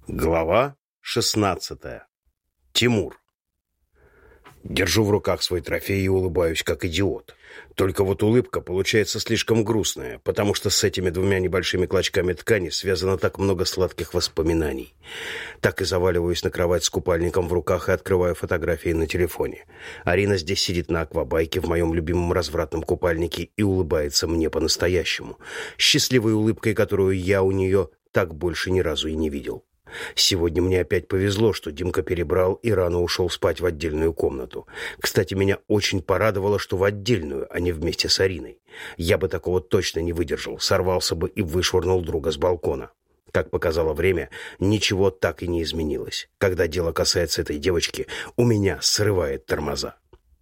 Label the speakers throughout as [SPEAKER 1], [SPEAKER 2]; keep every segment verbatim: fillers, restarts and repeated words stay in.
[SPEAKER 1] Глава шестнадцатая. Тимур. Держу в руках свой трофей и улыбаюсь, как идиот. Только вот улыбка получается слишком грустная, потому что с этими двумя небольшими клочками ткани связано так много сладких воспоминаний. Так и заваливаюсь на кровать с купальником в руках и открываю фотографии на телефоне. Арина здесь сидит на аквабайке в моем любимом развратном купальнике и улыбается мне по-настоящему. Счастливой улыбкой, которую я у нее так больше ни разу и не видел. Сегодня мне опять повезло, что Димка перебрал и рано ушел спать в отдельную комнату. Кстати, меня очень порадовало, что в отдельную, а не вместе с Ариной. Я бы такого точно не выдержал, сорвался бы и вышвырнул друга с балкона. Как показало время, ничего так и не изменилось. Когда дело касается этой девочки, у меня срывает тормоза.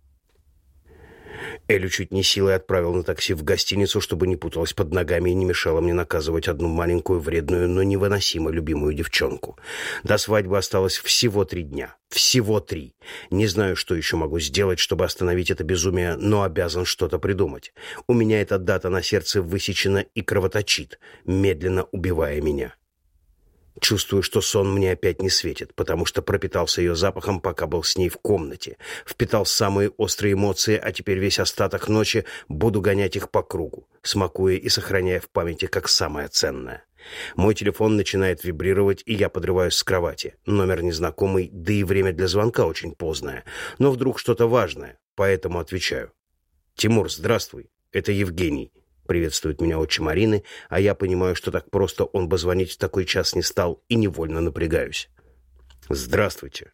[SPEAKER 1] Элю чуть не силой отправил на такси в гостиницу, чтобы не путалась под ногами и не мешала мне наказывать одну маленькую, вредную, но невыносимо любимую девчонку. До свадьбы осталось всего три дня. Всего три. Не знаю, что еще могу сделать, чтобы остановить это безумие, но обязан что-то придумать. У меня эта дата на сердце высечена и кровоточит, медленно убивая меня. Чувствую, что сон мне опять не светит, потому что пропитался ее запахом, пока был с ней в комнате. Впитал самые острые эмоции, а теперь весь остаток ночи буду гонять их по кругу, смакуя и сохраняя в памяти как самое ценное. Мой телефон начинает вибрировать, и я подрываюсь с кровати. Номер незнакомый, да и время для звонка очень поздное. Но вдруг что-то важное, поэтому отвечаю. «Тимур, здравствуй, это Евгений». Приветствует меня отчим Арины, а я понимаю, что так просто он бы звонить в такой час не стал, и невольно напрягаюсь. «Здравствуйте».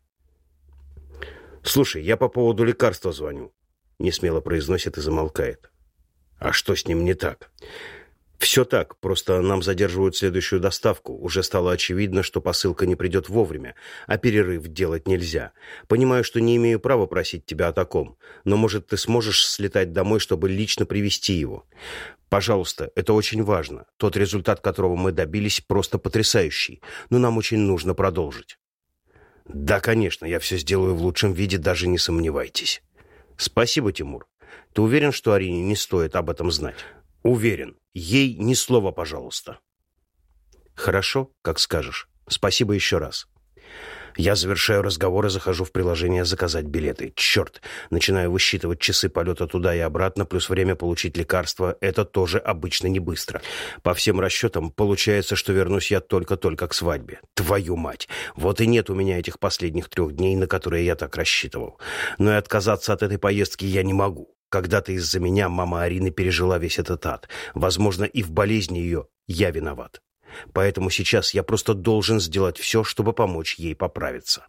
[SPEAKER 1] «Слушай, я по поводу лекарства звоню», — несмело произносит и замолкает. «А что с ним не так?» «Все так, просто нам задерживают следующую доставку. Уже стало очевидно, что посылка не придет вовремя, а перерыв делать нельзя. Понимаю, что не имею права просить тебя о таком, но, может, ты сможешь слетать домой, чтобы лично привезти его? Пожалуйста, это очень важно. Тот результат, которого мы добились, просто потрясающий, но нам очень нужно продолжить». «Да, конечно, я все сделаю в лучшем виде, даже не сомневайтесь». «Спасибо, Тимур. Ты уверен, что Арине не стоит об этом знать?» «Уверен. Ей ни слова, пожалуйста». «Хорошо, как скажешь. Спасибо еще раз». Я завершаю разговор и захожу в приложение «Заказать билеты». Черт, начинаю высчитывать часы полета туда и обратно, плюс время получить лекарство. Это тоже обычно не быстро. По всем расчетам, получается, что вернусь я только-только к свадьбе. Твою мать! Вот и нет у меня этих последних трех дней, на которые я так рассчитывал. Но и отказаться от этой поездки я не могу. Когда-то из-за меня мама Арины пережила весь этот ад. Возможно, и в болезни ее я виноват. Поэтому сейчас я просто должен сделать все, чтобы помочь ей поправиться.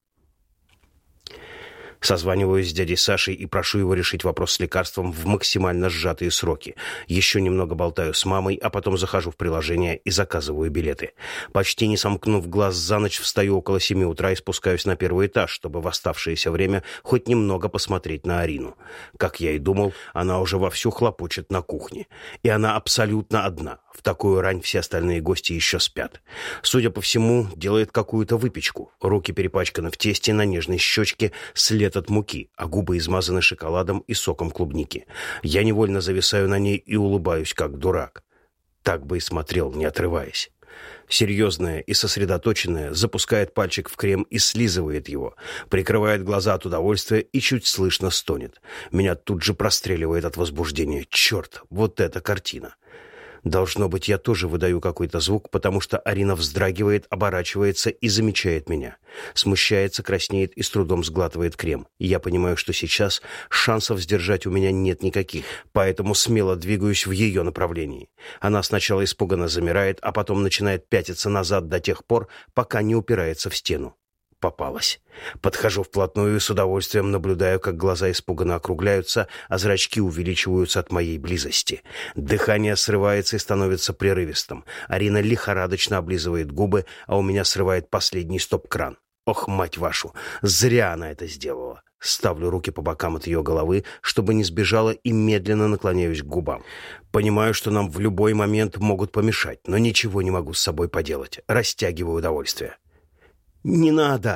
[SPEAKER 1] Созваниваюсь с дядей Сашей и прошу его решить вопрос с лекарством в максимально сжатые сроки. Еще немного болтаю с мамой, а потом захожу в приложение и заказываю билеты. Почти не сомкнув глаз за ночь, встаю около семи утра и спускаюсь на первый этаж, чтобы в оставшееся время хоть немного посмотреть на Арину. Как я и думал, она уже вовсю хлопочет на кухне. И она абсолютно одна. В такую рань все остальные гости еще спят. Судя по всему, делает какую-то выпечку. Руки перепачканы в тесте, на нежной щечке след от муки, а губы измазаны шоколадом и соком клубники. Я невольно зависаю на ней и улыбаюсь, как дурак. Так бы и смотрел, не отрываясь. Серьезная и сосредоточенная, запускает пальчик в крем и слизывает его, прикрывает глаза от удовольствия и чуть слышно стонет. Меня тут же простреливает от возбуждения. Черт, вот эта картина! Должно быть, я тоже выдаю какой-то звук, потому что Арина вздрагивает, оборачивается и замечает меня. Смущается, краснеет и с трудом сглатывает крем. И я понимаю, что сейчас шансов сдержать у меня нет никаких, поэтому смело двигаюсь в ее направлении. Она сначала испуганно замирает, а потом начинает пятиться назад до тех пор, пока не упирается в стену. Попалась. Подхожу вплотную и с удовольствием наблюдаю, как глаза испуганно округляются, а зрачки увеличиваются от моей близости. Дыхание срывается и становится прерывистым. Арина лихорадочно облизывает губы, а у меня срывает последний стоп-кран. Ох, мать вашу, зря она это сделала. Ставлю руки по бокам от ее головы, чтобы не сбежала, и медленно наклоняюсь к губам. Понимаю, что нам в любой момент могут помешать, но ничего не могу с собой поделать. Растягиваю удовольствие. «Не надо!»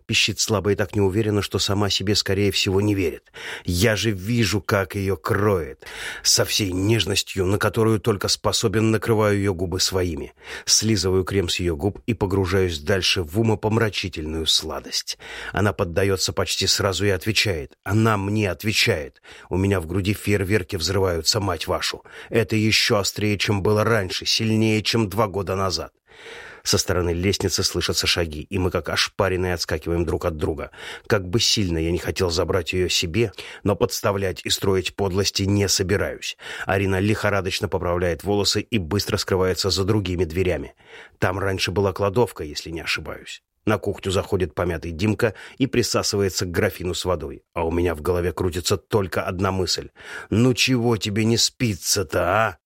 [SPEAKER 1] пищит слабо и так неуверенно, что сама себе, скорее всего, не верит. Я же вижу, как ее кроет. Со всей нежностью, на которую только способен, накрываю ее губы своими. Слизываю крем с ее губ и погружаюсь дальше в умопомрачительную сладость. Она поддается почти сразу и отвечает. Она мне отвечает. У меня в груди фейерверки взрываются, мать вашу. Это еще острее, чем было раньше, сильнее, чем два года назад. Со стороны лестницы слышатся шаги, и мы как ошпаренные отскакиваем друг от друга. Как бы сильно я не хотел забрать ее себе, но подставлять и строить подлости не собираюсь. Арина лихорадочно поправляет волосы и быстро скрывается за другими дверями. Там раньше была кладовка, если не ошибаюсь. На кухню заходит помятый Димка и присасывается к графину с водой. А у меня в голове крутится только одна мысль. «Ну чего тебе не спится-то, а?»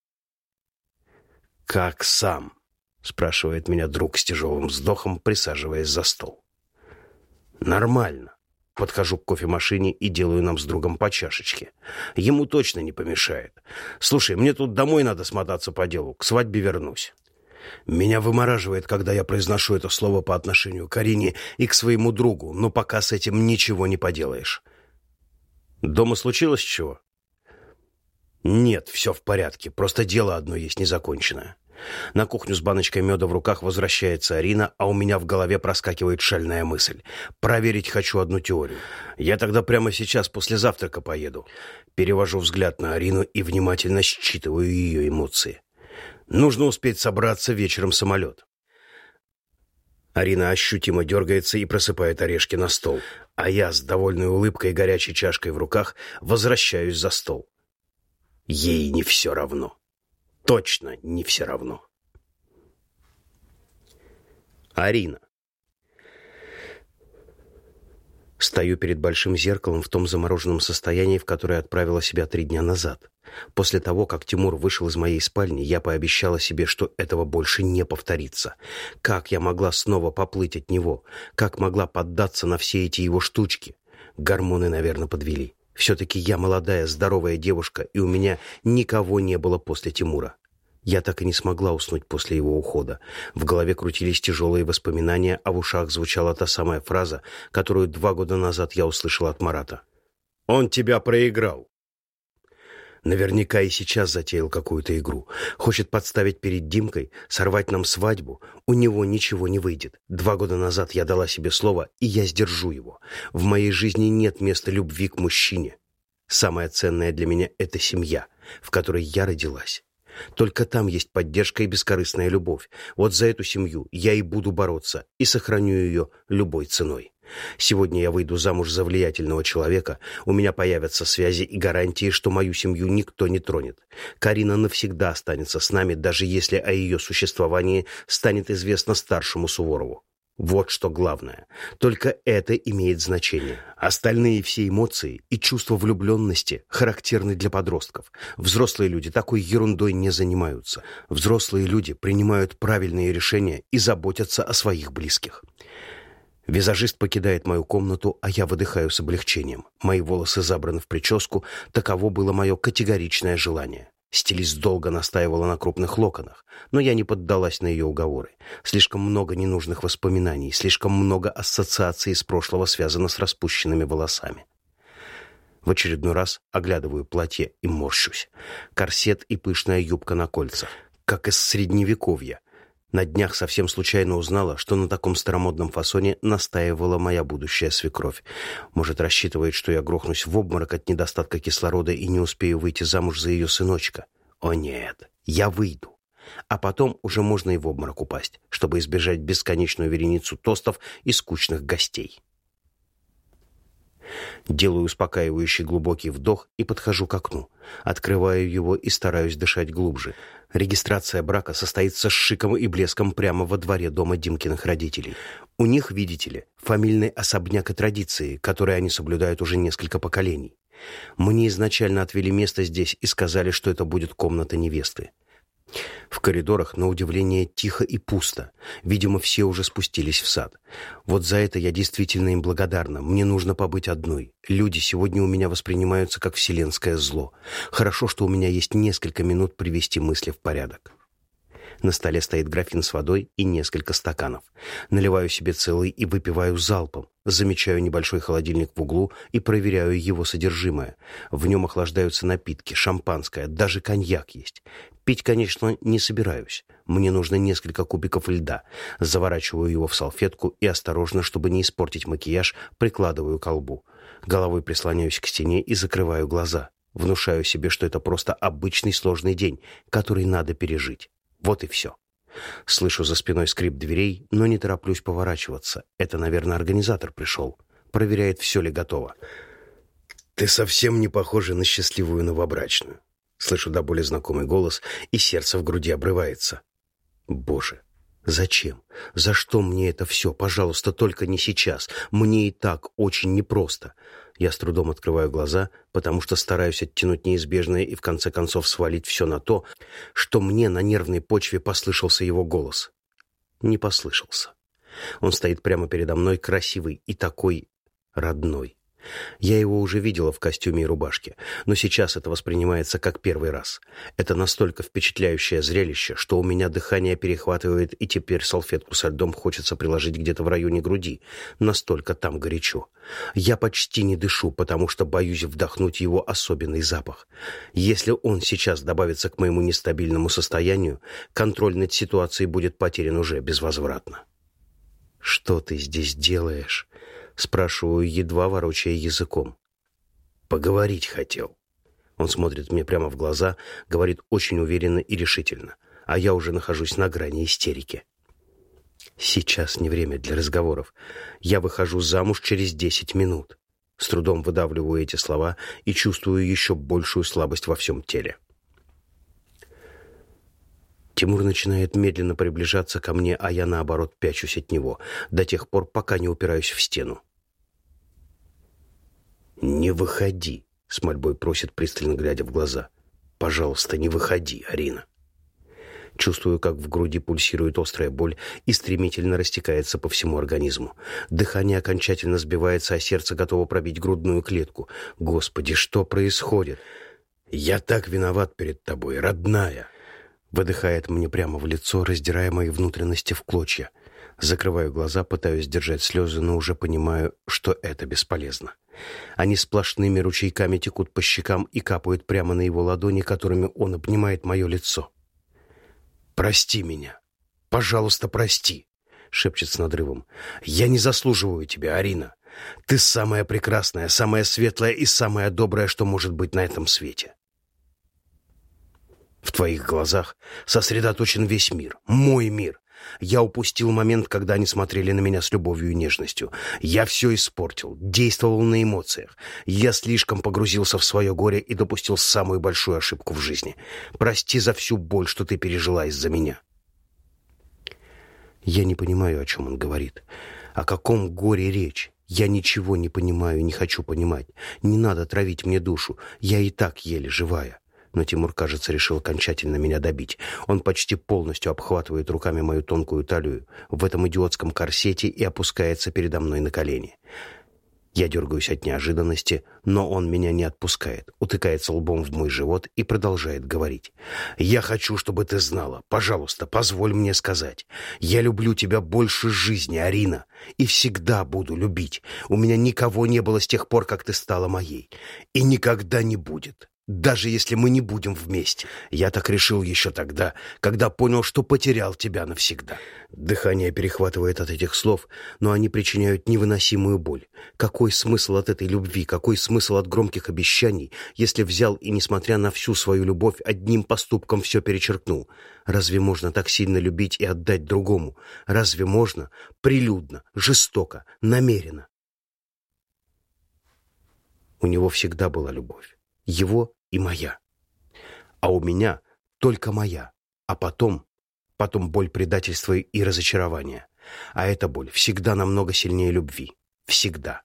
[SPEAKER 1] «Как сам?» — спрашивает меня друг с тяжелым вздохом, присаживаясь за стол. «Нормально». Подхожу к кофемашине и делаю нам с другом по чашечке. Ему точно не помешает. «Слушай, мне тут домой надо смотаться по делу. К свадьбе вернусь». Меня вымораживает, когда я произношу это слово по отношению к Арине и к своему другу, но пока с этим ничего не поделаешь. «Дома случилось чего?» «Нет, все в порядке. Просто дело одно есть незаконченное». На кухню с баночкой меда в руках возвращается Арина, а у меня в голове проскакивает шальная мысль. Проверить хочу одну теорию. Я тогда прямо сейчас после завтрака поеду. Перевожу взгляд на Арину и внимательно считываю ее эмоции. Нужно успеть собраться, вечером самолет. Арина ощутимо дергается и просыпает орешки на стол, а я с довольной улыбкой и горячей чашкой в руках возвращаюсь за стол. Ей не все равно. Точно не все равно. Арина. Стою перед большим зеркалом в том замороженном состоянии, в которое отправила себя три дня назад. После того, как Тимур вышел из моей спальни, я пообещала себе, что этого больше не повторится. Как я могла снова поплыть от него? Как могла поддаться на все эти его штучки? Гормоны, наверное, подвели. Все-таки я молодая, здоровая девушка, и у меня никого не было после Тимура. Я так и не смогла уснуть после его ухода. В голове крутились тяжелые воспоминания, а в ушах звучала та самая фраза, которую два года назад я услышал от Марата. «Он тебя проиграл». Наверняка и сейчас затеял какую-то игру. Хочет подставить перед Димкой, сорвать нам свадьбу. У него ничего не выйдет. Два года назад я дала себе слово, и я сдержу его. В моей жизни нет места любви к мужчине. Самое ценное для меня — это семья, в которой я родилась. Только там есть поддержка и бескорыстная любовь. Вот за эту семью я и буду бороться, и сохраню ее любой ценой. Сегодня я выйду замуж за влиятельного человека, у меня появятся связи и гарантии, что мою семью никто не тронет. Карина навсегда останется с нами, даже если о ее существовании станет известно старшему Суворову. Вот что главное. Только это имеет значение. Остальные все эмоции и чувства влюбленности характерны для подростков. Взрослые люди такой ерундой не занимаются. Взрослые люди принимают правильные решения и заботятся о своих близких. Визажист покидает мою комнату, а я выдыхаю с облегчением. Мои волосы забраны в прическу, таково было мое категоричное желание. Стилист долго настаивала на крупных локонах, но я не поддалась на ее уговоры. Слишком много ненужных воспоминаний, слишком много ассоциаций из прошлого связано с распущенными волосами. В очередной раз оглядываю платье и морщусь. Корсет и пышная юбка на кольцах, как из средневековья. На днях совсем случайно узнала, что на таком старомодном фасоне настаивала моя будущая свекровь. Может, рассчитывает, что я грохнусь в обморок от недостатка кислорода и не успею выйти замуж за ее сыночка. О нет, я выйду. А потом уже можно и в обморок упасть, чтобы избежать бесконечную вереницу тостов и скучных гостей. Делаю успокаивающий глубокий вдох и подхожу к окну. Открываю его и стараюсь дышать глубже. Регистрация брака состоится с шиком и блеском прямо во дворе дома Димкиных родителей. У них, видите ли, фамильный особняк и традиции, которые они соблюдают уже несколько поколений. Мне изначально отвели место здесь и сказали, что это будет комната невесты. В коридорах, на удивление, тихо и пусто. Видимо, все уже спустились в сад. Вот за это я действительно им благодарна. Мне нужно побыть одной. Люди сегодня у меня воспринимаются как вселенское зло. Хорошо, что у меня есть несколько минут привести мысли в порядок. На столе стоит графин с водой и несколько стаканов. Наливаю себе целый и выпиваю залпом. Замечаю небольшой холодильник в углу и проверяю его содержимое. В нем охлаждаются напитки, шампанское, даже коньяк есть. Пить, конечно, не собираюсь. Мне нужно несколько кубиков льда. Заворачиваю его в салфетку и осторожно, чтобы не испортить макияж, прикладываю к колбу. Головой прислоняюсь к стене и закрываю глаза. Внушаю себе, что это просто обычный сложный день, который надо пережить. Вот и все. Слышу за спиной скрип дверей, но не тороплюсь поворачиваться. Это, наверное, организатор пришел. Проверяет, все ли готово. «Ты совсем не похожа на счастливую новобрачную». Слышу до боли знакомый голос, и сердце в груди обрывается. Боже, зачем? За что мне это все? Пожалуйста, только не сейчас. Мне и так очень непросто. Я с трудом открываю глаза, потому что стараюсь оттянуть неизбежное и в конце концов свалить все на то, что мне на нервной почве послышался его голос. Не послышался. Он стоит прямо передо мной, красивый и такой родной. Я его уже видела в костюме и рубашке, но сейчас это воспринимается как первый раз. Это настолько впечатляющее зрелище, что у меня дыхание перехватывает, и теперь салфетку со льдом хочется приложить где-то в районе груди. Настолько там горячо. Я почти не дышу, потому что боюсь вдохнуть его особенный запах. Если он сейчас добавится к моему нестабильному состоянию, контроль над ситуацией будет потерян уже безвозвратно. «Что ты здесь делаешь?» Спрашиваю, едва ворочая языком. «Поговорить хотел». Он смотрит мне прямо в глаза, говорит очень уверенно и решительно, а я уже нахожусь на грани истерики. Сейчас не время для разговоров. Я выхожу замуж через десять минут. С трудом выдавливаю эти слова и чувствую еще большую слабость во всем теле. Тимур начинает медленно приближаться ко мне, а я, наоборот, пячусь от него, до тех пор, пока не упираюсь в стену. «Не выходи», — с мольбой просит, пристально глядя в глаза. «Пожалуйста, не выходи, Арина». Чувствую, как в груди пульсирует острая боль и стремительно растекается по всему организму. Дыхание окончательно сбивается, а сердце готово пробить грудную клетку. Господи, что происходит? «Я так виноват перед тобой, родная», — выдыхает мне прямо в лицо, раздирая мои внутренности в клочья. Закрываю глаза, пытаюсь сдержать слезы, но уже понимаю, что это бесполезно. Они сплошными ручейками текут по щекам и капают прямо на его ладони, которыми он обнимает мое лицо. «Прости меня. Пожалуйста, прости», — шепчет с надрывом. «Я не заслуживаю тебя, Арина. Ты самая прекрасная, самая светлая и самая добрая, что может быть на этом свете. В твоих глазах сосредоточен весь мир, мой мир. Я упустил момент, когда они смотрели на меня с любовью и нежностью. Я все испортил, действовал на эмоциях. Я слишком погрузился в свое горе и допустил самую большую ошибку в жизни. Прости за всю боль, что ты пережила из-за меня». Я не понимаю, о чем он говорит. О каком горе речь? Я ничего не понимаю и не хочу понимать. Не надо травить мне душу. Я и так еле живая. Но Тимур, кажется, решил окончательно меня добить. Он почти полностью обхватывает руками мою тонкую талию в этом идиотском корсете и опускается передо мной на колени. Я дергаюсь от неожиданности, но он меня не отпускает, утыкается лбом в мой живот и продолжает говорить. «Я хочу, чтобы ты знала. Пожалуйста, позволь мне сказать. Я люблю тебя больше жизни, Арина, и всегда буду любить. У меня никого не было с тех пор, как ты стала моей. И никогда не будет. Даже если мы не будем вместе. Я так решил еще тогда, когда понял, что потерял тебя навсегда». Дыхание перехватывает от этих слов, но они причиняют невыносимую боль. Какой смысл от этой любви, какой смысл от громких обещаний, если взял и, несмотря на всю свою любовь, одним поступком все перечеркнул? Разве можно так сильно любить и отдать другому? Разве можно? Прилюдно, жестоко, намеренно. У него всегда была любовь. Его и моя. А у меня только моя. А потом, потом боль предательства и разочарования. А эта боль всегда намного сильнее любви. Всегда.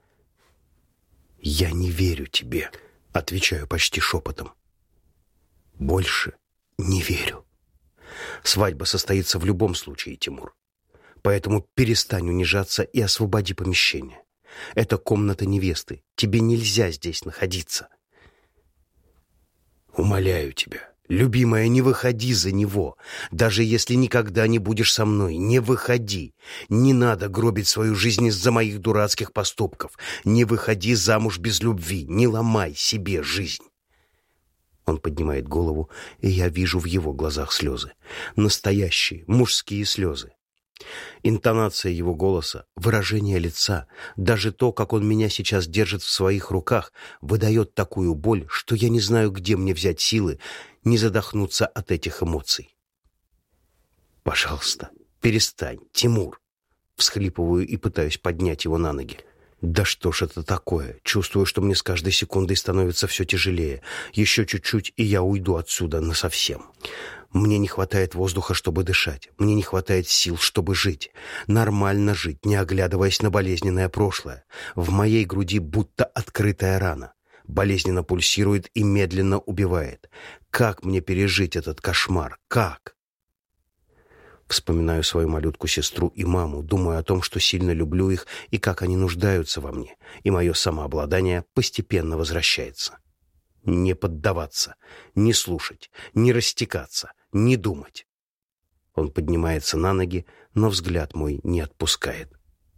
[SPEAKER 1] «Я не верю тебе», — отвечаю почти шепотом. «Больше не верю. Свадьба состоится в любом случае, Тимур. Поэтому перестань унижаться и освободи помещение. Это комната невесты. Тебе нельзя здесь находиться. Умоляю тебя, Любимая, не выходи за него. Даже если никогда не будешь со мной, не выходи. Не надо гробить свою жизнь из-за моих дурацких поступков. Не выходи замуж без любви. Не ломай себе жизнь. Он поднимает голову, и я вижу в его глазах слезы. Настоящие мужские слезы. Интонация его голоса, выражение лица, даже то, как он меня сейчас держит в своих руках, выдает такую боль, что я не знаю, где мне взять силы не задохнуться от этих эмоций. «Пожалуйста, перестань, Тимур!» Всхлипываю и пытаюсь поднять его на ноги. «Да что ж это такое? Чувствую, что мне с каждой секундой становится все тяжелее. Еще чуть-чуть, и я уйду отсюда насовсем. Мне не хватает воздуха, чтобы дышать. Мне не хватает сил, чтобы жить. Нормально жить, не оглядываясь на болезненное прошлое. В моей груди будто открытая рана. Болезненно пульсирует и медленно убивает. Как мне пережить этот кошмар? Как?» Вспоминаю свою малютку-сестру и маму, думаю о том, что сильно люблю их и как они нуждаются во мне, и мое самообладание постепенно возвращается. Не поддаваться, не слушать, не растекаться, не думать. Он поднимается на ноги, но взгляд мой не отпускает.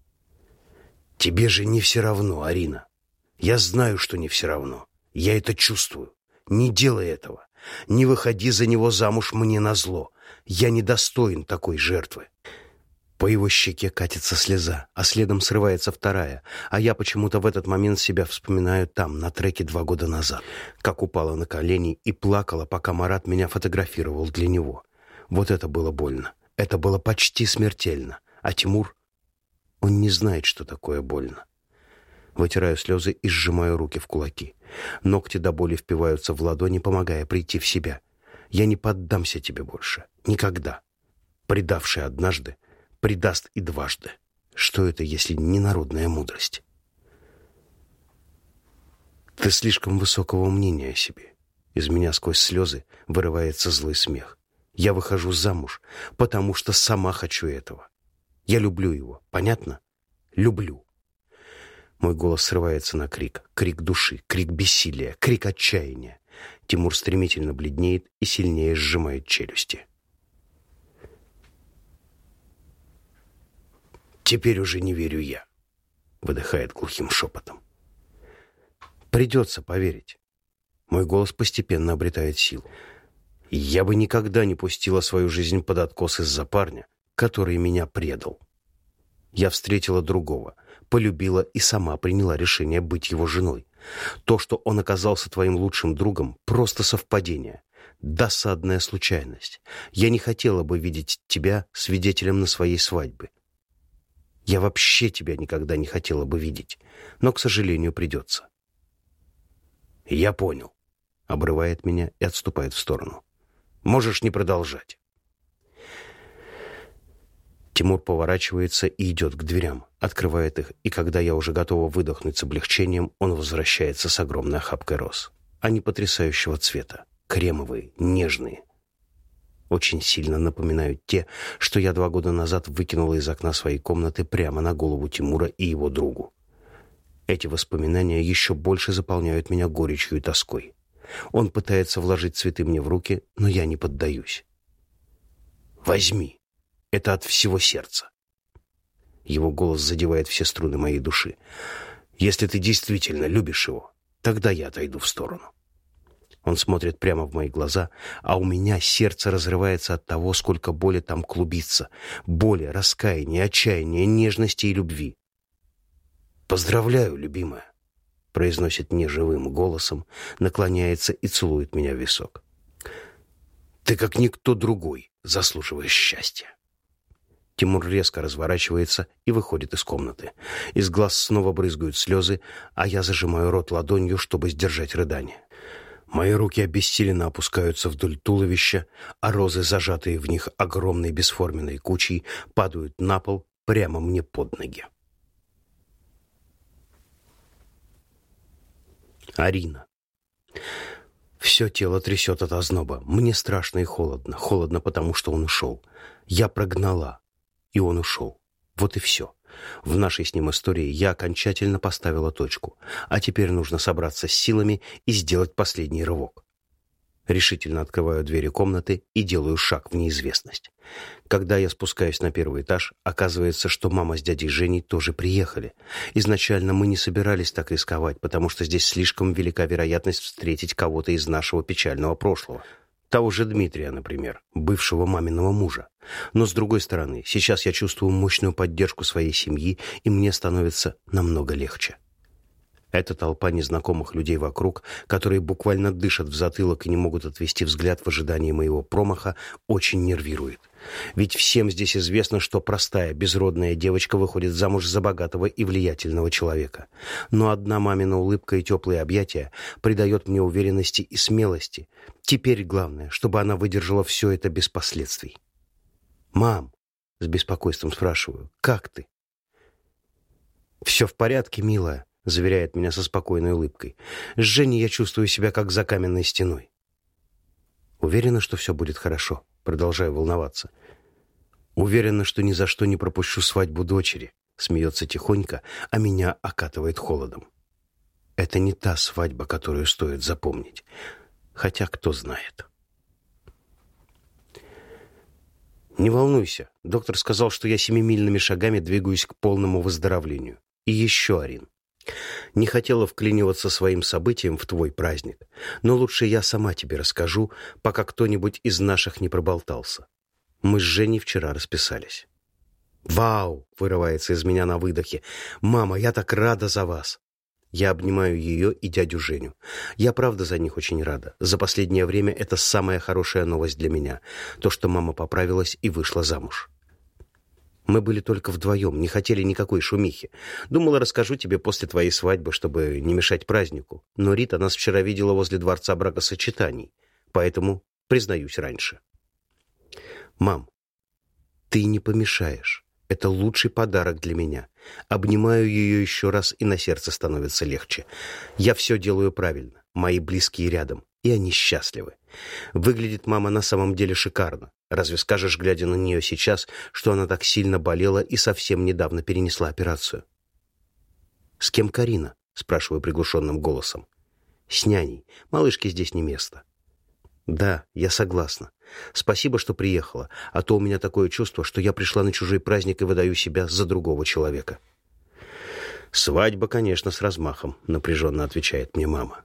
[SPEAKER 1] «Тебе же не все равно, Арина. Я знаю, что не все равно. Я это чувствую. Не делай этого. Не выходи за него замуж мне назло. Я недостоин такой жертвы». По его щеке катится слеза, а следом срывается вторая, а я почему-то в этот момент себя вспоминаю там, на треке два года назад, как упала на колени и плакала, пока Марат меня фотографировал для него. Вот это было больно. Это было почти смертельно. А Тимур, он не знает, что такое больно. Вытираю слезы и сжимаю руки в кулаки. Ногти до боли впиваются в ладони, помогая прийти в себя. Я не поддамся тебе больше. Никогда. Предавший однажды предаст и дважды. Что это, если не народная мудрость? Ты слишком высокого мнения о себе. Из меня сквозь слезы вырывается злой смех. Я выхожу замуж, потому что сама хочу этого. Я люблю его, понятно? Люблю. Мой голос срывается на крик. Крик души, крик бессилия, крик отчаяния. Тимур стремительно бледнеет и сильнее сжимает челюсти. «Теперь уже не верю я», — выдыхает глухим шепотом. «Придется поверить». Мой голос постепенно обретает силу. Я бы никогда не пустила свою жизнь под откос из-за парня, который меня предал. Я встретила другого, полюбила и сама приняла решение быть его женой. То, что он оказался твоим лучшим другом, просто совпадение, досадная случайность. Я не хотела бы видеть тебя свидетелем на своей свадьбе. Я вообще тебя никогда не хотела бы видеть, но, к сожалению, придется. «Я понял», — обрывает меня и отступает в сторону. «Можешь не продолжать». Тимур поворачивается и идет к дверям, открывает их, и когда я уже готова выдохнуть с облегчением, он возвращается с огромной охапкой роз. Они потрясающего цвета, кремовые, нежные. Очень сильно напоминают те, что я два года назад выкинула из окна своей комнаты прямо на голову Тимура и его другу. Эти воспоминания еще больше заполняют меня горечью и тоской. Он пытается вложить цветы мне в руки, но я не поддаюсь. «Возьми. Это от всего сердца». Его голос задевает все струны моей души. «Если ты действительно любишь его, тогда я отойду в сторону». Он смотрит прямо в мои глаза, а у меня сердце разрывается от того, сколько боли там клубится. Боли, раскаяния, отчаяния, нежности и любви. «Поздравляю, любимая», — произносит неживым голосом, наклоняется и целует меня в висок. «Ты, как никто другой, заслуживаешь счастья». Тимур резко разворачивается и выходит из комнаты. Из глаз снова брызгают слезы, а я зажимаю рот ладонью, чтобы сдержать рыдание. Мои руки обессиленно опускаются вдоль туловища, а розы, зажатые в них огромной бесформенной кучей, падают на пол прямо мне под ноги. Арина. Все тело трясет от озноба. Мне страшно и холодно. Холодно, потому что он ушел. Я прогнала, и он ушел. Вот и все. В нашей с ним истории я окончательно поставила точку, а теперь нужно собраться с силами и сделать последний рывок. Решительно открываю двери комнаты и делаю шаг в неизвестность. Когда я спускаюсь на первый этаж, оказывается, что мама с дядей Женей тоже приехали. Изначально мы не собирались так рисковать, потому что здесь слишком велика вероятность встретить кого-то из нашего печального прошлого. Того же Дмитрия, например, бывшего маминого мужа. Но, с другой стороны, сейчас я чувствую мощную поддержку своей семьи, и мне становится намного легче. Эта толпа незнакомых людей вокруг, которые буквально дышат в затылок и не могут отвести взгляд в ожидании моего промаха, очень нервирует. Ведь всем здесь известно, что простая, безродная девочка выходит замуж за богатого и влиятельного человека. Но одна мамина улыбка и теплые объятия придает мне уверенности и смелости. Теперь главное, чтобы она выдержала все это без последствий. «Мам», — с беспокойством спрашиваю, — «как ты?» «Все в порядке, милая», — заверяет меня со спокойной улыбкой. «С Женей я чувствую себя как за каменной стеной». «Уверена, что все будет хорошо?» Продолжаю волноваться. «Уверена, что ни за что не пропущу свадьбу дочери», — смеется тихонько, а меня окатывает холодом. Это не та свадьба, которую стоит запомнить. Хотя кто знает. «Не волнуйся. Доктор сказал, что я семимильными шагами двигаюсь к полному выздоровлению. И еще, Арин. Не хотела вклиниваться своим событием в твой праздник, но лучше я сама тебе расскажу, пока кто-нибудь из наших не проболтался. Мы с Женей вчера расписались». «Вау!» — вырывается из меня на выдохе. «Мама, я так рада за вас!» Я обнимаю ее и дядю Женю. Я правда за них очень рада. За последнее время это самая хорошая новость для меня. То, что мама поправилась и вышла замуж. Мы были только вдвоем, не хотели никакой шумихи. Думала, расскажу тебе после твоей свадьбы, чтобы не мешать празднику. Но Рита нас вчера видела возле дворца бракосочетаний, поэтому признаюсь раньше. «Мам, ты не помешаешь. Это лучший подарок для меня. Обнимаю ее еще раз, и на сердце становится легче. Я все делаю правильно. Мои близкие рядом, и они счастливы. Выглядит мама на самом деле шикарно. Разве скажешь, глядя на нее сейчас, что она так сильно болела и совсем недавно перенесла операцию?» «С кем Карина?» — спрашиваю приглушенным голосом. «С няней. Малышке здесь не место». «Да, я согласна. Спасибо, что приехала, а то у меня такое чувство, что я пришла на чужой праздник и выдаю себя за другого человека». «Свадьба, конечно, с размахом», — напряженно отвечает мне мама.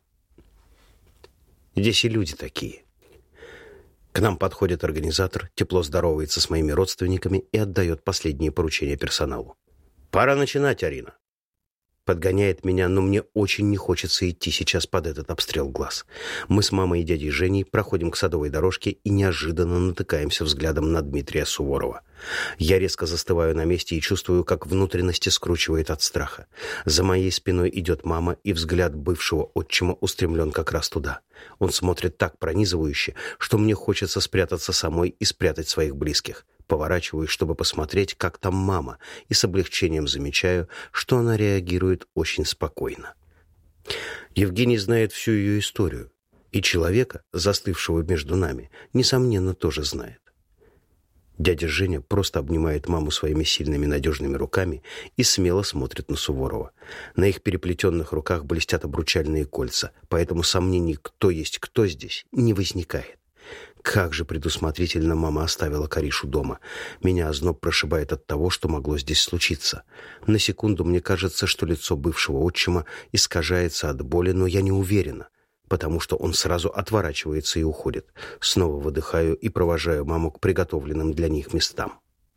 [SPEAKER 1] «Здесь и люди такие». К нам подходит организатор, тепло здоровается с моими родственниками и отдает последние поручения персоналу. «Пора начинать, Арина». Подгоняет меня, но мне очень не хочется идти сейчас под этот обстрел глаз. Мы с мамой и дядей Женей проходим к садовой дорожке и неожиданно натыкаемся взглядом на Дмитрия Суворова. Я резко застываю на месте и чувствую, как внутренности скручивает от страха. За моей спиной идет мама, и взгляд бывшего отчима устремлен как раз туда. Он смотрит так пронизывающе, что мне хочется спрятаться самой и спрятать своих близких. Поворачиваюсь, чтобы посмотреть, как там мама, и с облегчением замечаю, что она реагирует очень спокойно. Евгений знает всю ее историю, и человека, застывшего между нами, несомненно, тоже знает. Дядя Женя просто обнимает маму своими сильными надежными руками и смело смотрит на Суворова. На их переплетенных руках блестят обручальные кольца, поэтому сомнений, кто есть кто здесь, не возникает. Как же предусмотрительно мама оставила Каришу дома. Меня озноб прошибает от того, что могло здесь случиться. На секунду мне кажется, что лицо бывшего отчима искажается от боли, но я не уверена, потому что он сразу отворачивается и уходит. Снова выдыхаю и провожаю маму к приготовленным для них местам.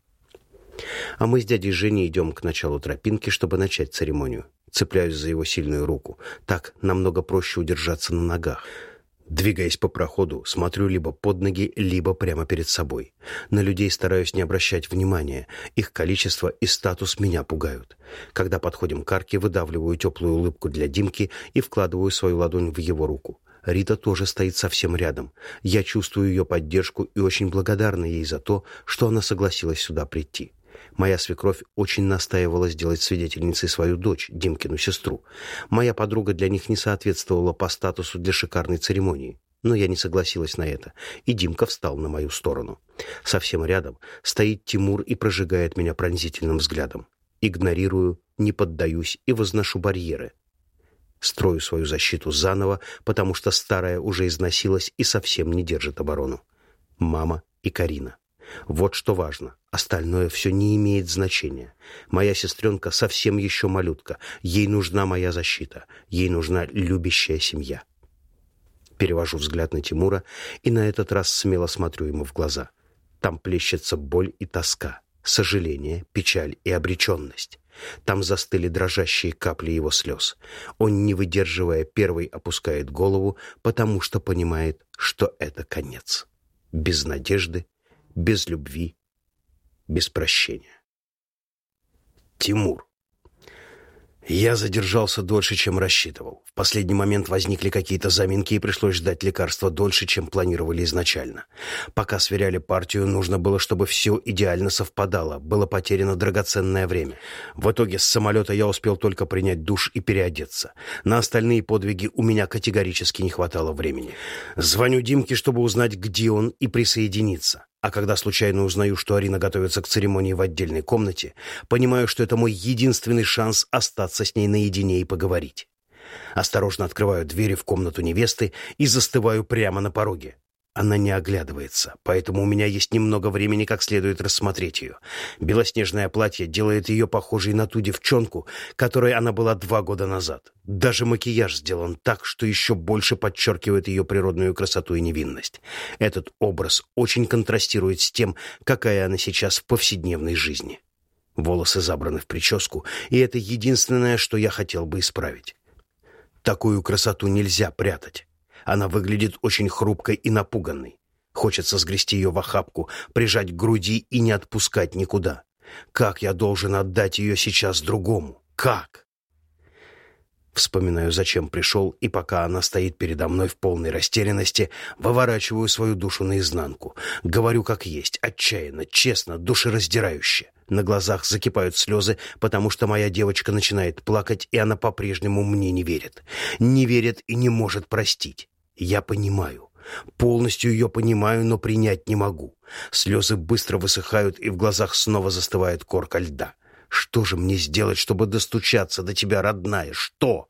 [SPEAKER 1] А мы с дядей Женей идем к началу тропинки, чтобы начать церемонию. Цепляюсь за его сильную руку. Так намного проще удержаться на ногах. Двигаясь по проходу, смотрю либо под ноги, либо прямо перед собой. На людей стараюсь не обращать внимания. Их количество и статус меня пугают. Когда подходим к арке, выдавливаю теплую улыбку для Димки и вкладываю свою ладонь в его руку. Рита тоже стоит совсем рядом. Я чувствую ее поддержку и очень благодарна ей за то, что она согласилась сюда прийти. Моя свекровь очень настаивала сделать свидетельницей свою дочь, Димкину сестру. Моя подруга для них не соответствовала по статусу для шикарной церемонии. Но я не согласилась на это, и Димка встал на мою сторону. Совсем рядом стоит Тимур и прожигает меня пронзительным взглядом. Игнорирую, не поддаюсь и возношу барьеры. Строю свою защиту заново, потому что старая уже износилась и совсем не держит оборону. Мама и Карина. Вот что важно. Остальное все не имеет значения. Моя сестренка совсем еще малютка. Ей нужна моя защита. Ей нужна любящая семья. Перевожу взгляд на Тимура и на этот раз смело смотрю ему в глаза. Там плещется боль и тоска, сожаление, печаль и обреченность. Там застыли дрожащие капли его слез. Он, не выдерживая, первый опускает голову, потому что понимает, что это конец. Без надежды, без любви, без прощения. Тимур. Я задержался дольше, чем рассчитывал. В последний момент возникли какие-то заминки, и пришлось ждать лекарства дольше, чем планировали изначально. Пока сверяли партию, нужно было, чтобы все идеально совпадало. Было потеряно драгоценное время. В итоге с самолета я успел только принять душ и переодеться. На остальные подвиги у меня категорически не хватало времени. Звоню Димке, чтобы узнать, где он, и присоединиться. А когда случайно узнаю, что Арина готовится к церемонии в отдельной комнате, понимаю, что это мой единственный шанс остаться с ней наедине и поговорить. Осторожно открываю двери в комнату невесты и застываю прямо на пороге. Она не оглядывается, поэтому у меня есть немного времени как следует рассмотреть ее. Белоснежное платье делает ее похожей на ту девчонку, которой она была два года назад. Даже макияж сделан так, что еще больше подчеркивает ее природную красоту и невинность. Этот образ очень контрастирует с тем, какая она сейчас в повседневной жизни. Волосы забраны в прическу, и это единственное, что я хотел бы исправить. Такую красоту нельзя прятать. Она выглядит очень хрупкой и напуганной. Хочется сгрести ее в охапку, прижать к груди и не отпускать никуда. Как я должен отдать ее сейчас другому? Как? Вспоминаю, зачем пришел, и пока она стоит передо мной в полной растерянности, выворачиваю свою душу наизнанку. Говорю как есть, отчаянно, честно, душераздирающе. На глазах закипают слезы, потому что моя девочка начинает плакать, и она по-прежнему мне не верит. Не верит и не может простить. Я понимаю. Полностью ее понимаю, но принять не могу. Слезы быстро высыхают, и в глазах снова застывает корка льда. Что же мне сделать, чтобы достучаться до тебя, родная? Что?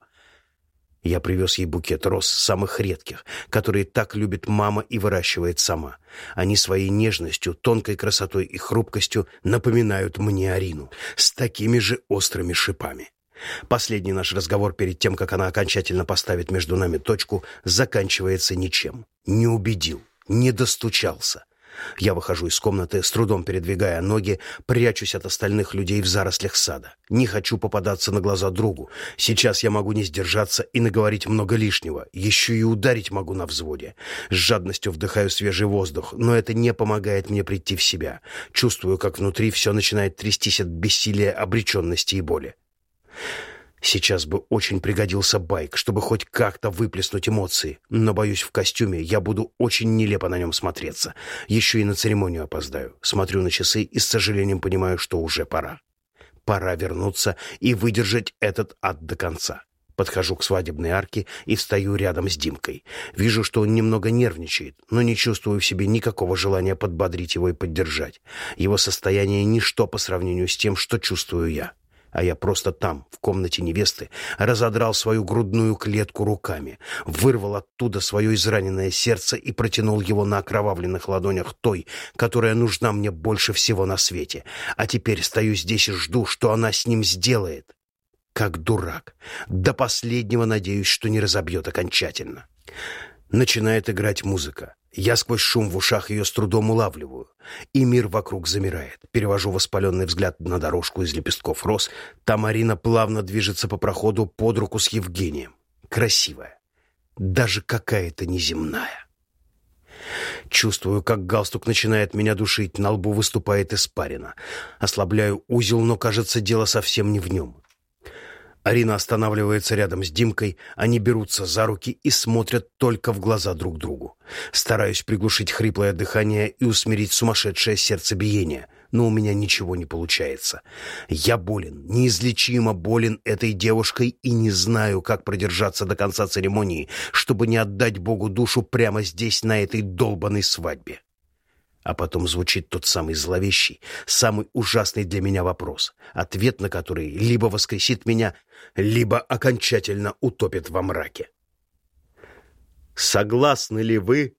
[SPEAKER 1] Я привез ей букет роз, самых редких, которые так любит мама и выращивает сама. Они своей нежностью, тонкой красотой и хрупкостью напоминают мне Арину, с такими же острыми шипами. Последний наш разговор перед тем, как она окончательно поставит между нами точку, заканчивается ничем. Не убедил, не достучался. Я выхожу из комнаты, с трудом передвигая ноги, прячусь от остальных людей в зарослях сада. Не хочу попадаться на глаза другу. Сейчас я могу не сдержаться и наговорить много лишнего. Еще и ударить могу на взводе. С жадностью вдыхаю свежий воздух, но это не помогает мне прийти в себя. Чувствую, как внутри все начинает трястись от бессилия, обреченности и боли. Сейчас бы очень пригодился байк, чтобы хоть как-то выплеснуть эмоции. Но, боюсь, в костюме я буду очень нелепо на нем смотреться. Еще и на церемонию опоздаю. Смотрю на часы и с сожалением понимаю, что уже пора. Пора вернуться и выдержать этот ад до конца. Подхожу к свадебной арке и встаю рядом с Димкой. Вижу, что он немного нервничает, но не чувствую в себе никакого желания подбодрить его и поддержать. Его состояние — ничто по сравнению с тем, что чувствую я. А я просто там, в комнате невесты, разодрал свою грудную клетку руками, вырвал оттуда свое израненное сердце и протянул его на окровавленных ладонях той, которая нужна мне больше всего на свете. А теперь стою здесь и жду, что она с ним сделает. Как дурак. До последнего надеюсь, что не разобьет окончательно. Начинает играть музыка. Я сквозь шум в ушах ее с трудом улавливаю, и мир вокруг замирает. Перевожу воспаленный взгляд на дорожку из лепестков роз. Там Арина плавно движется по проходу под руку с Евгением. Красивая. Даже какая-то неземная. Чувствую, как галстук начинает меня душить, на лбу выступает испарина. Ослабляю узел, но, кажется, дело совсем не в нем. Арина останавливается рядом с Димкой, они берутся за руки и смотрят только в глаза друг другу. Стараюсь приглушить хриплое дыхание и усмирить сумасшедшее сердцебиение, но у меня ничего не получается. Я болен, неизлечимо болен этой девушкой и не знаю, как продержаться до конца церемонии, чтобы не отдать Богу душу прямо здесь, на этой долбанной свадьбе. А потом звучит тот самый зловещий, самый ужасный для меня вопрос, ответ на который либо воскресит меня, либо окончательно утопит во мраке. «Согласны ли вы?»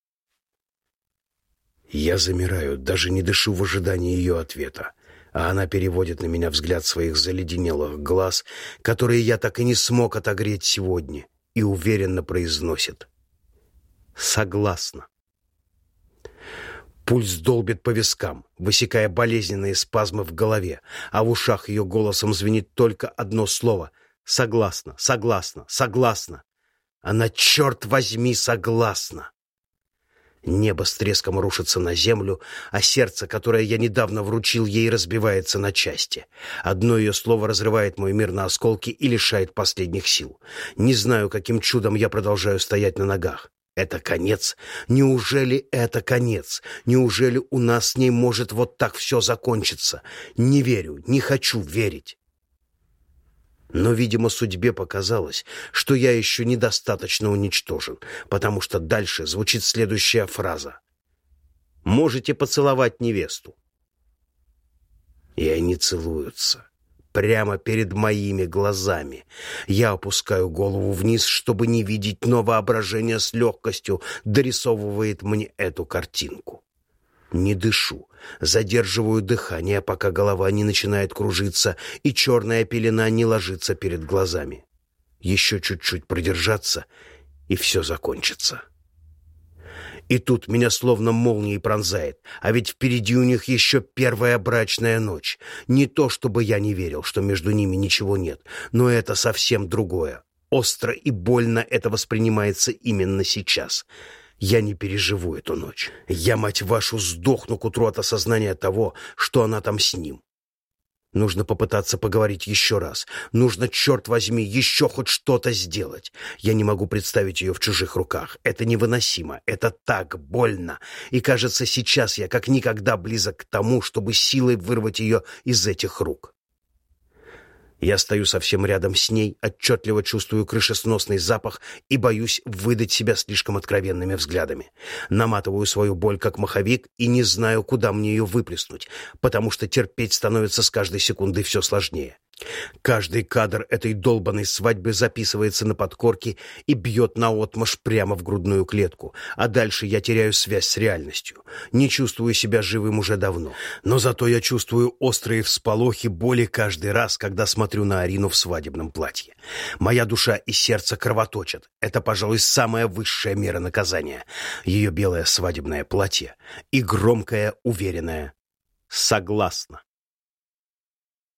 [SPEAKER 1] Я замираю, даже не дышу в ожидании ее ответа, а она переводит на меня взгляд своих заледенелых глаз, которые я так и не смог отогреть сегодня, и уверенно произносит: «Согласна». Пульс долбит по вискам, высекая болезненные спазмы в голове, а в ушах ее голосом звенит только одно слово: «Согласна, согласна, согласна». Она, черт возьми, согласна. Небо с треском рушится на землю, а сердце, которое я недавно вручил ей, разбивается на части. Одно ее слово разрывает мой мир на осколки и лишает последних сил. Не знаю, каким чудом я продолжаю стоять на ногах. Это конец? Неужели это конец? Неужели у нас с ней может вот так все закончиться? Не верю, не хочу верить. Но, видимо, судьбе показалось, что я еще недостаточно уничтожен, потому что дальше звучит следующая фраза: «Можете поцеловать невесту». И они целуются. Прямо перед моими глазами. Я опускаю голову вниз, чтобы не видеть, но воображение с легкостью дорисовывает мне эту картинку. Не дышу, задерживаю дыхание, пока голова не начинает кружиться и черная пелена не ложится перед глазами. Еще чуть-чуть продержаться, и все закончится. И тут меня словно молнией пронзает, а ведь впереди у них еще первая брачная ночь. Не то чтобы я не верил, что между ними ничего нет, но это совсем другое. Остро и больно это воспринимается именно сейчас. Я не переживу эту ночь. Я, мать вашу, сдохну к утру от осознания того, что она там с ним. Нужно попытаться поговорить еще раз. Нужно, черт возьми, еще хоть что-то сделать. Я не могу представить ее в чужих руках. Это невыносимо. Это так больно. И, кажется, сейчас я как никогда близок к тому, чтобы силой вырвать ее из этих рук. Я стою совсем рядом с ней, отчетливо чувствую крышесносный запах и боюсь выдать себя слишком откровенными взглядами. Наматываю свою боль как маховик и не знаю, куда мне ее выплеснуть, потому что терпеть становится с каждой секундой все сложнее. Каждый кадр этой долбанной свадьбы записывается на подкорке и бьет наотмашь прямо в грудную клетку, а дальше я теряю связь с реальностью. Не чувствую себя живым уже давно, но зато я чувствую острые всполохи боли каждый раз, когда смотрю на Арину в свадебном платье. Моя душа и сердце кровоточат. Это, пожалуй, самая высшая мера наказания. Ее белое свадебное платье и громкое, уверенное «согласна».